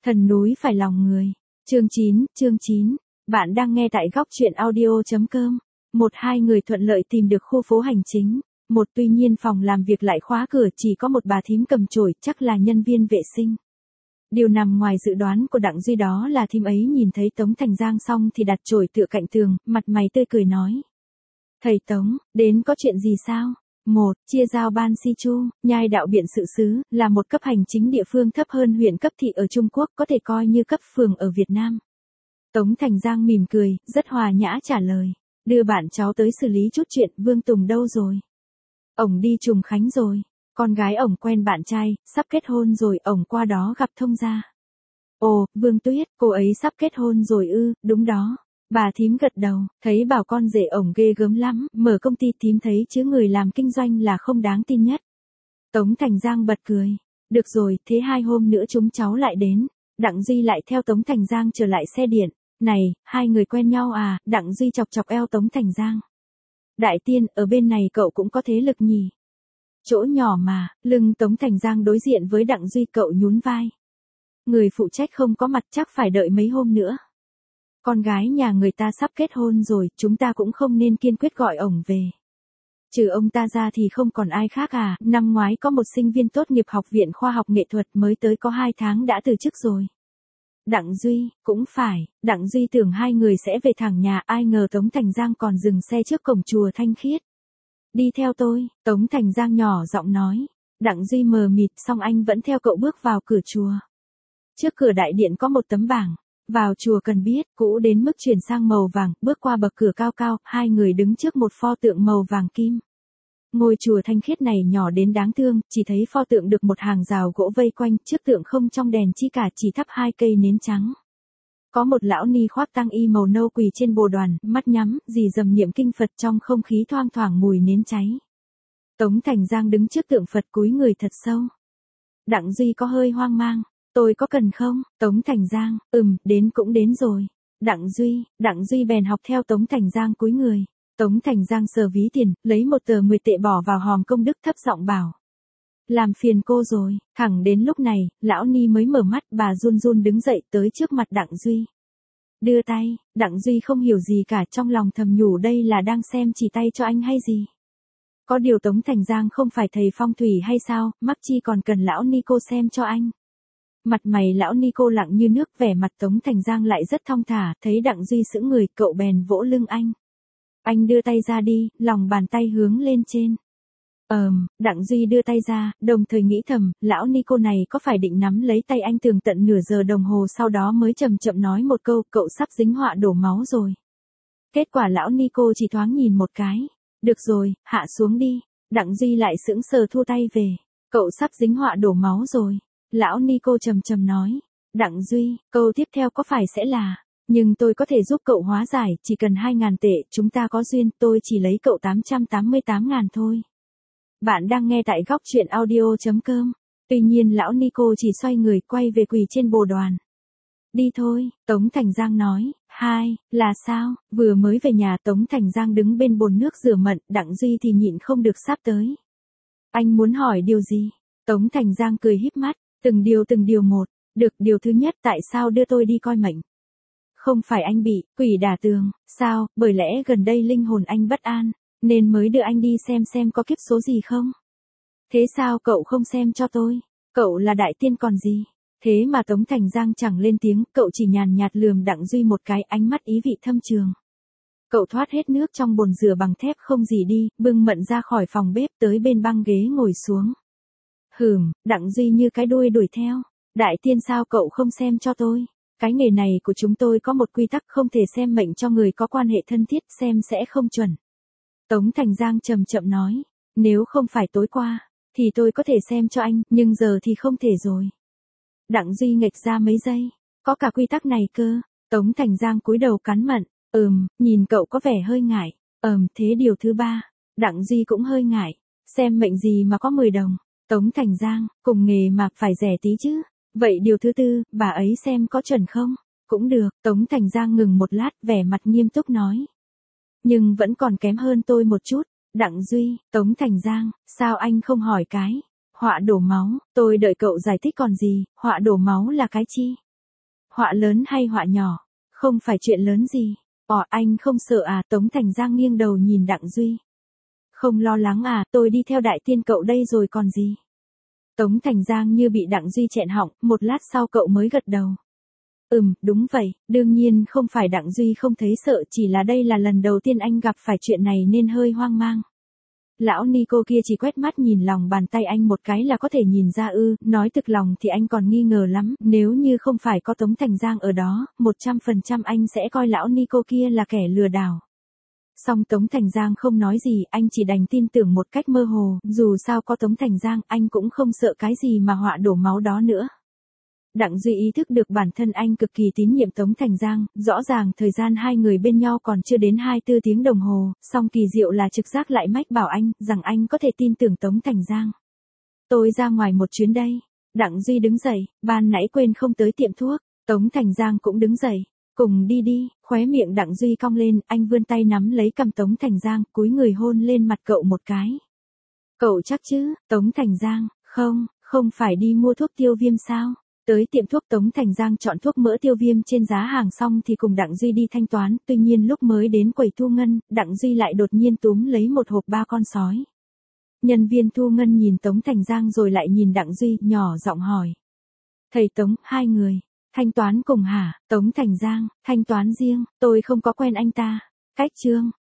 Thần núi phải lòng người. Chương 9. Bạn đang nghe tại góc truyện audio.com. Hai người thuận lợi tìm được khu phố hành chính. Tuy nhiên phòng làm việc lại khóa cửa, chỉ có một bà thím cầm chổi, chắc là nhân viên vệ sinh. Điều nằm ngoài dự đoán của Đặng Duy đó là thím ấy nhìn thấy Tống Thành Giang xong thì đặt chổi tựa cạnh tường, mặt mày tươi cười nói. Thầy Tống, đến có chuyện gì sao? Chia giao ban Si Chu, nhai đạo biện sự xứ, là một cấp hành chính địa phương thấp hơn huyện cấp thị ở Trung Quốc, có thể coi như cấp phường ở Việt Nam. Tống Thành Giang mỉm cười, rất hòa nhã trả lời. Đưa bạn cháu tới xử lý chút chuyện. Vương Tùng đâu rồi? Ổng đi Trùng Khánh rồi. Con gái ổng quen bạn trai, sắp kết hôn rồi, ổng qua đó gặp thông gia. Ồ, Vương Tuyết, cô ấy sắp kết hôn rồi ư? Đúng đó. Bà thím gật đầu, thấy bảo con rể ổng ghê gớm lắm, mở công ty thím thấy chứ người làm kinh doanh là không đáng tin nhất. Tống Thành Giang bật cười. Được rồi, thế 2 hôm nữa chúng cháu lại đến. Đặng Duy lại theo Tống Thành Giang trở lại xe điện. Này, hai người quen nhau à? Đặng Duy chọc chọc eo Tống Thành Giang. Đại tiên, ở bên này cậu cũng có thế lực nhỉ? Chỗ nhỏ mà. Lưng Tống Thành Giang đối diện với Đặng Duy, cậu nhún vai. Người phụ trách không có mặt, chắc phải đợi mấy hôm nữa. Con gái nhà người ta sắp kết hôn rồi, chúng ta cũng không nên kiên quyết gọi ổng về. Trừ ông ta ra thì không còn ai khác à? Năm ngoái có một sinh viên tốt nghiệp Học viện Khoa học Nghệ thuật mới tới có 2 tháng đã từ chức rồi. Đặng Duy, cũng phải, Đặng Duy tưởng hai người sẽ về thẳng nhà, ai ngờ Tống Thành Giang còn dừng xe trước cổng chùa Thanh Khiết. Đi theo tôi, Tống Thành Giang nhỏ giọng nói. Đặng Duy mờ mịt, xong anh vẫn theo cậu bước vào cửa chùa. Trước cửa đại điện có một tấm bảng. Vào chùa cần biết, cũ đến mức chuyển sang màu vàng, bước qua bậc cửa cao cao, hai người đứng trước một pho tượng màu vàng kim. Ngôi chùa Thanh Khiết này nhỏ đến đáng thương, chỉ thấy pho tượng được một hàng rào gỗ vây quanh, trước tượng không trong đèn chi cả, chỉ thắp 2 cây nến trắng. Có một lão ni khoác tang y màu nâu quỳ trên bồ đoàn, mắt nhắm, rì rầm niệm kinh Phật, trong không khí thoang thoảng mùi nến cháy. Tống Thành Giang đứng trước tượng Phật cúi người thật sâu. Đặng Duy có hơi hoang mang. Tôi có cần không? Tống Thành Giang, đến cũng đến rồi. Đặng Duy bèn học theo Tống Thành Giang cúi người. Tống Thành Giang sờ ví tiền, lấy một tờ 10 tệ bỏ vào hòm công đức, thấp giọng bảo. Làm phiền cô rồi. Thẳng đến lúc này, lão ni mới mở mắt, bà run run đứng dậy tới trước mặt Đặng Duy. Đưa tay. Đặng Duy không hiểu gì cả, trong lòng thầm nhủ đây là đang xem chỉ tay cho anh hay gì. Có điều Tống Thành Giang không phải thầy phong thủy hay sao, mắc chi còn cần lão ni cô xem cho anh. Mặt mày lão ni cô lặng như nước, vẻ mặt Tống Thành Giang lại rất thong thả, thấy Đặng Duy sững người, cậu bèn vỗ lưng anh. Anh đưa tay ra đi, lòng bàn tay hướng lên trên. Đặng Duy đưa tay ra, đồng thời nghĩ thầm, lão ni cô này có phải định nắm lấy tay anh tường tận nửa giờ đồng hồ, sau đó mới chậm chậm nói một câu, cậu sắp dính họa đổ máu rồi. Kết quả lão ni cô chỉ thoáng nhìn một cái. Được rồi, hạ xuống đi. Đặng Duy lại sững sờ thu tay về. Cậu sắp dính họa đổ máu rồi. Lão ni cô trầm trầm nói. Đặng Duy, câu tiếp theo có phải sẽ là, nhưng tôi có thể giúp cậu hóa giải, chỉ cần 2.000 tệ, chúng ta có duyên, tôi chỉ lấy cậu 888.000 thôi. Bạn đang nghe tại góc truyện audio.com. Tuy nhiên lão ni cô chỉ xoay người quay về quỳ trên bồ đoàn. Đi thôi, Tống Thành Giang nói. Là sao? Vừa mới về nhà, Tống Thành Giang đứng bên bồn nước rửa mận, Đặng Duy thì nhịn không được sáp tới. Anh muốn hỏi điều gì? Tống Thành Giang cười híp mắt. Từng điều một. Được, điều thứ nhất, tại sao đưa tôi đi coi mệnh? Không phải anh bị quỷ đả tường, sao? Bởi lẽ gần đây linh hồn anh bất an, nên mới đưa anh đi xem có kiếp số gì không? Thế sao cậu không xem cho tôi? Cậu là đại tiên còn gì? Thế mà Tống Thành Giang chẳng lên tiếng, cậu chỉ nhàn nhạt lườm Đặng Duy một cái, ánh mắt ý vị thâm trường. Cậu thoát hết nước trong bồn rửa bằng thép không gì đi, bưng mận ra khỏi phòng bếp tới bên băng ghế ngồi xuống. Đặng Duy như cái đuôi đuổi theo. Đại tiên sao cậu không xem cho tôi? Cái nghề này của chúng tôi có một quy tắc, không thể xem mệnh cho người có quan hệ thân thiết, xem sẽ không chuẩn. Tống Thành Giang chậm chậm nói. Nếu không phải tối qua, thì tôi có thể xem cho anh, nhưng giờ thì không thể rồi. Đặng Duy nghệch ra mấy giây. Có cả quy tắc này cơ. Tống Thành Giang cúi đầu cắn mận. Nhìn cậu có vẻ hơi ngại. Thế điều thứ 3. Đặng Duy cũng hơi ngại. Xem mệnh gì mà có 10 đồng. Tống Thành Giang, cùng nghề mà phải rẻ tí chứ. Vậy điều thứ 4, bà ấy xem có chuẩn không? Cũng được. Tống Thành Giang ngừng một lát, vẻ mặt nghiêm túc nói. Nhưng vẫn còn kém hơn tôi một chút. Đặng Duy, Tống Thành Giang, sao anh không hỏi cái? Họa đổ máu, tôi đợi cậu giải thích còn gì, họa đổ máu là cái chi? Họa lớn hay họa nhỏ? Không phải chuyện lớn gì. Anh không sợ à? Tống Thành Giang nghiêng đầu nhìn Đặng Duy. Không lo lắng à, tôi đi theo đại tiên cậu đây rồi còn gì. Tống Thành Giang như bị Đặng Duy chẹn họng, một lát sau cậu mới gật đầu. Đúng vậy, đương nhiên không phải Đặng Duy không thấy sợ, chỉ là đây là lần đầu tiên anh gặp phải chuyện này nên hơi hoang mang. Lão Nico kia chỉ quét mắt nhìn lòng bàn tay anh một cái là có thể nhìn ra nói thực lòng thì anh còn nghi ngờ lắm, nếu như không phải có Tống Thành Giang ở đó, 100% anh sẽ coi lão Nico kia là kẻ lừa đảo. Song Tống Thành Giang không nói gì, anh chỉ đành tin tưởng một cách mơ hồ, dù sao có Tống Thành Giang, anh cũng không sợ cái gì mà họa đổ máu đó nữa. Đặng Duy ý thức được bản thân anh cực kỳ tín nhiệm Tống Thành Giang, rõ ràng thời gian hai người bên nhau còn chưa đến 24 tiếng đồng hồ, song kỳ diệu là trực giác lại mách bảo anh, rằng anh có thể tin tưởng Tống Thành Giang. Tôi ra ngoài một chuyến đây. Đặng Duy đứng dậy, ban nãy quên không tới tiệm thuốc. Tống Thành Giang cũng đứng dậy. Cùng đi đi, khóe miệng Đặng Duy cong lên, anh vươn tay nắm lấy cầm Tống Thành Giang, cúi người hôn lên mặt cậu một cái. Cậu chắc chứ? Tống Thành Giang, không phải đi mua thuốc tiêu viêm sao? Tới tiệm thuốc Tống Thành Giang chọn thuốc mỡ tiêu viêm trên giá hàng xong thì cùng Đặng Duy đi thanh toán, tuy nhiên lúc mới đến quầy thu ngân, Đặng Duy lại đột nhiên túm lấy một hộp 3 con sói. Nhân viên thu ngân nhìn Tống Thành Giang rồi lại nhìn Đặng Duy, nhỏ giọng hỏi. Thầy Tống, hai người, thanh toán cùng hả? Tống Thành Giang, thanh toán riêng, tôi không có quen anh ta. Cách Trương,